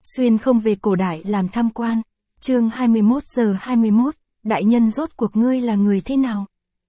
Xuyên không về cổ đại làm tham quan. Chương 21:21, đại nhân rốt cuộc ngươi là người thế nào?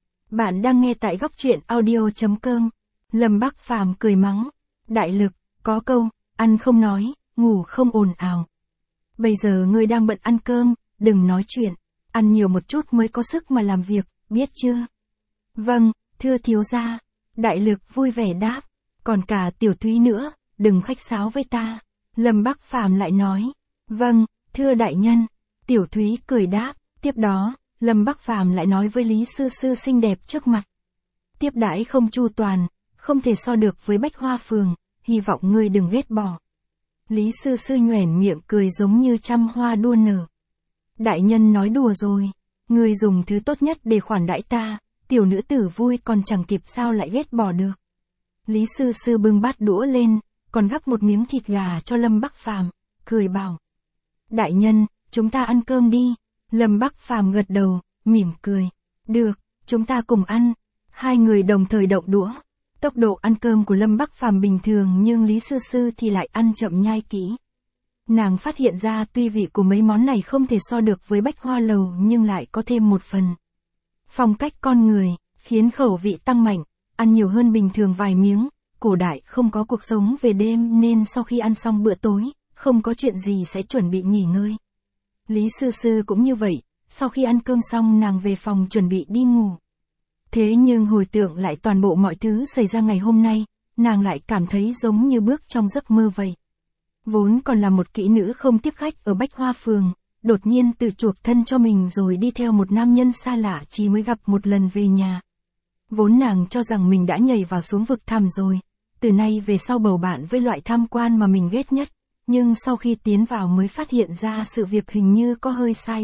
Bạn đang nghe tại góc truyện audio.com. Lâm Bắc Phàm cười mắng. Đại lực, có câu, ăn không nói, ngủ không ồn ào. Bây giờ ngươi đang bận ăn cơm, đừng nói chuyện. Ăn nhiều một chút mới có sức mà làm việc, biết chưa? Vâng, thưa thiếu gia. Đại lực vui vẻ đáp. Còn cả Tiểu Thúy nữa, đừng khách sáo với ta. Lâm Bắc Phàm lại nói. Vâng, thưa đại nhân. Tiểu Thúy cười đáp. Tiếp đó, Lâm Bắc Phàm lại nói với Lý Sư Sư xinh đẹp trước mặt. Tiếp đãi không chu toàn, không thể so được với Bách Hoa Phường, hy vọng ngươi đừng ghét bỏ. Lý Sư Sư nhoẻn miệng cười giống như trăm hoa đua nở. Đại nhân nói đùa rồi, ngươi dùng thứ tốt nhất để khoản đãi ta, tiểu nữ tử vui còn chẳng kịp sao lại ghét bỏ được. Lý Sư Sư bưng bát đũa lên, còn gắp một miếng thịt gà cho Lâm Bắc Phàm, cười bảo. Đại nhân, chúng ta ăn cơm đi. Lâm Bắc Phàm gật đầu, mỉm cười. Được, chúng ta cùng ăn. Hai người đồng thời động đũa. Tốc độ ăn cơm của Lâm Bắc Phàm bình thường nhưng Lý Sư Sư thì lại ăn chậm nhai kỹ. Nàng phát hiện ra tuy vị của mấy món này không thể so được với Bách Hoa Lầu nhưng lại có thêm một phần phong cách con người, khiến khẩu vị tăng mạnh, ăn nhiều hơn bình thường vài miếng. Cổ đại không có cuộc sống về đêm nên sau khi ăn xong bữa tối, không có chuyện gì sẽ chuẩn bị nghỉ ngơi. Lý Sư Sư cũng như vậy, sau khi ăn cơm xong nàng về phòng chuẩn bị đi ngủ. Thế nhưng hồi tưởng lại toàn bộ mọi thứ xảy ra ngày hôm nay, nàng lại cảm thấy giống như bước trong giấc mơ vậy. Vốn còn là một kỹ nữ không tiếp khách ở Bách Hoa Phường, đột nhiên tự chuộc thân cho mình rồi đi theo một nam nhân xa lạ chỉ mới gặp một lần về nhà. Vốn nàng cho rằng mình đã nhảy vào xuống vực thẳm rồi, từ nay về sau bầu bạn với loại tham quan mà mình ghét nhất, nhưng sau khi tiến vào mới phát hiện ra sự việc hình như có hơi sai.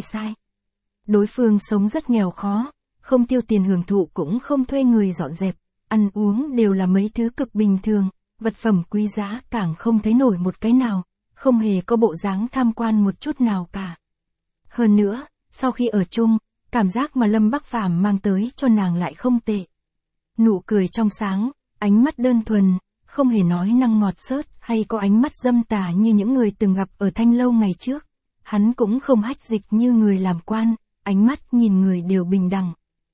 Đối phương sống rất nghèo khó, không tiêu tiền hưởng thụ cũng không thuê người dọn dẹp, ăn uống đều là mấy thứ cực bình thường, vật phẩm quý giá càng không thấy nổi một cái nào, không hề có bộ dáng tham quan một chút nào cả. Hơn nữa, sau khi ở chung, cảm giác mà Lâm Bắc Phàm mang tới cho nàng lại không tệ. Nụ cười trong sáng, ánh mắt đơn thuần, không hề nói năng ngọt xớt hay có ánh mắt dâm tà như những người từng gặp ở Thanh Lâu ngày trước. Hắn cũng không hách dịch như người làm quan, ánh mắt nhìn người đều bình đẳng.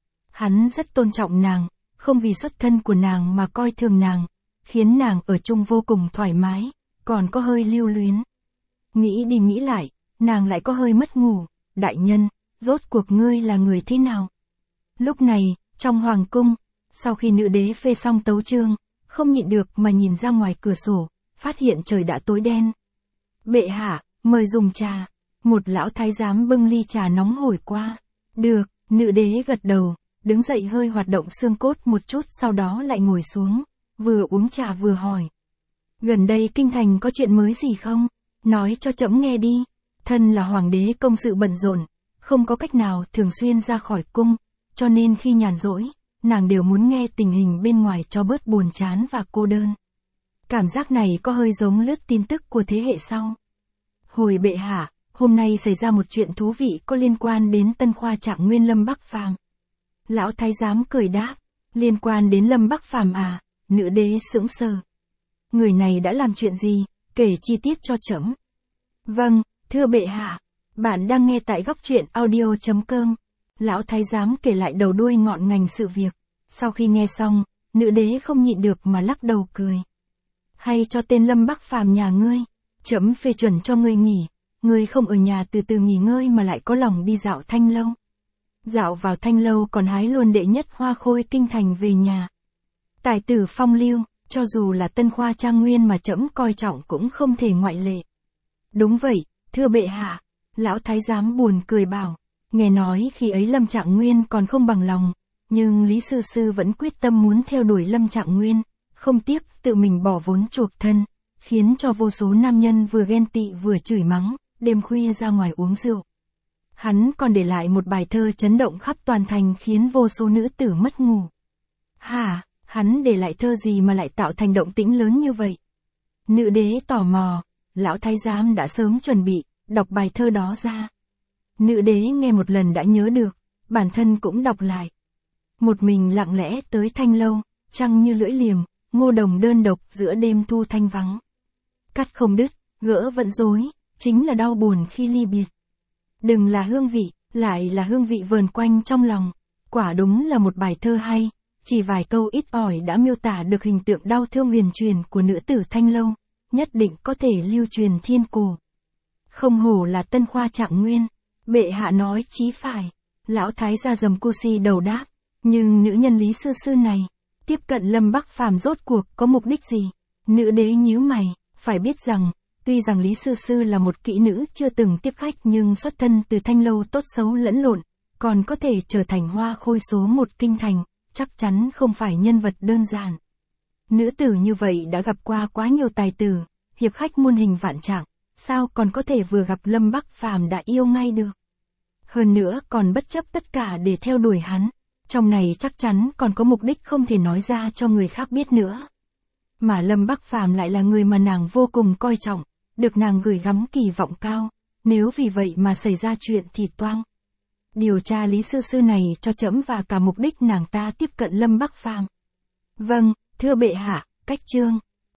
Hắn rất tôn trọng nàng, không vì xuất thân của nàng mà coi thường nàng, khiến nàng ở chung vô cùng thoải mái, còn có hơi lưu luyến. Nghĩ đi nghĩ lại, nàng lại có hơi mất ngủ. Đại nhân, rốt cuộc ngươi là người thế nào? Lúc này, trong hoàng cung, sau khi nữ đế phê xong tấu chương, không nhịn được mà nhìn ra ngoài cửa sổ, phát hiện trời đã tối đen. Bệ hạ, mời dùng trà. Một lão thái giám bưng ly trà nóng hổi qua. Được, nữ đế gật đầu, đứng dậy hơi hoạt động xương cốt một chút sau đó lại ngồi xuống, vừa uống trà vừa hỏi. Gần đây kinh thành có chuyện mới gì không? Nói cho trẫm nghe đi. Thân là hoàng đế công sự bận rộn, không có cách nào thường xuyên ra khỏi cung, cho nên khi nhàn rỗi, nàng đều muốn nghe tình hình bên ngoài cho bớt buồn chán và cô đơn. Cảm giác này có hơi giống lướt tin tức của thế hệ sau. Hồi bệ hạ, hôm nay xảy ra một chuyện thú vị có liên quan đến Tân Khoa Trạng Nguyên Lâm Bắc Phàm. Lão thái giám cười đáp, liên quan đến Lâm Bắc Phàm à? Nữ đế sững sờ. Người này đã làm chuyện gì, kể chi tiết cho trẫm. Vâng, thưa bệ hạ, bạn đang nghe tại góc truyện audio.com. Lão thái giám kể lại đầu đuôi ngọn ngành sự việc. Sau khi nghe xong, nữ đế không nhịn được mà lắc đầu cười. Hay cho tên Lâm Bắc Phàm nhà ngươi, trẫm phê chuẩn cho ngươi nghỉ, ngươi không ở nhà từ từ nghỉ ngơi mà lại có lòng đi dạo Thanh Lâu. Dạo vào Thanh Lâu còn hái luôn đệ nhất hoa khôi kinh thành về nhà. Tài tử phong lưu, cho dù là Tân Khoa Trạng Nguyên mà trẫm coi trọng cũng không thể ngoại lệ. Đúng vậy, thưa bệ hạ. Lão thái giám buồn cười bảo. Nghe nói khi ấy Lâm Trạng Nguyên còn không bằng lòng, nhưng Lý Sư Sư vẫn quyết tâm muốn theo đuổi Lâm Trạng Nguyên, không tiếc tự mình bỏ vốn chuộc thân, khiến cho vô số nam nhân vừa ghen tị vừa chửi mắng, đêm khuya ra ngoài uống rượu. Hắn còn để lại một bài thơ chấn động khắp toàn thành khiến vô số nữ tử mất ngủ. Hả, hắn để lại thơ gì mà lại tạo thành động tĩnh lớn như vậy? Nữ đế tò mò, lão thái giám đã sớm chuẩn bị, đọc bài thơ đó ra. Nữ đế nghe một lần đã nhớ được, bản thân cũng đọc lại. Một mình lặng lẽ tới Thanh Lâu, trăng như lưỡi liềm, ngô đồng đơn độc giữa đêm thu thanh vắng. Cắt không đứt, gỡ vẫn rối, chính là đau buồn khi ly biệt. Đừng là hương vị, lại là hương vị vờn quanh trong lòng. Quả đúng là một bài thơ hay, chỉ vài câu ít ỏi đã miêu tả được hình tượng đau thương huyền truyền của nữ tử Thanh Lâu, nhất định có thể lưu truyền thiên cổ. Không hổ là Tân Khoa Trạng Nguyên, bệ hạ nói chí phải. Lão thái gia Dầm Cu Si đầu đáp, nhưng nữ nhân Lý Sư Sư này, tiếp cận Lâm Bắc Phàm rốt cuộc có mục đích gì? Nữ đế nhíu mày, phải biết rằng, tuy rằng Lý Sư Sư là một kỹ nữ chưa từng tiếp khách nhưng xuất thân từ Thanh Lâu tốt xấu lẫn lộn, còn có thể trở thành hoa khôi số một kinh thành, chắc chắn không phải nhân vật đơn giản. Nữ tử như vậy đã gặp qua quá nhiều tài tử, hiệp khách muôn hình vạn trạng, sao còn có thể vừa gặp Lâm Bắc Phàm đã yêu ngay được. Hơn nữa còn bất chấp tất cả để theo đuổi hắn, trong này chắc chắn còn có mục đích không thể nói ra cho người khác biết nữa. Mà Lâm Bắc Phàm lại là người mà nàng vô cùng coi trọng, được nàng gửi gắm kỳ vọng cao, nếu vì vậy mà xảy ra chuyện thì toang. Điều tra Lý Sư Sư này cho trẫm và cả mục đích nàng ta tiếp cận Lâm Bắc Phàm. Vâng, thưa bệ hạ, cách chương.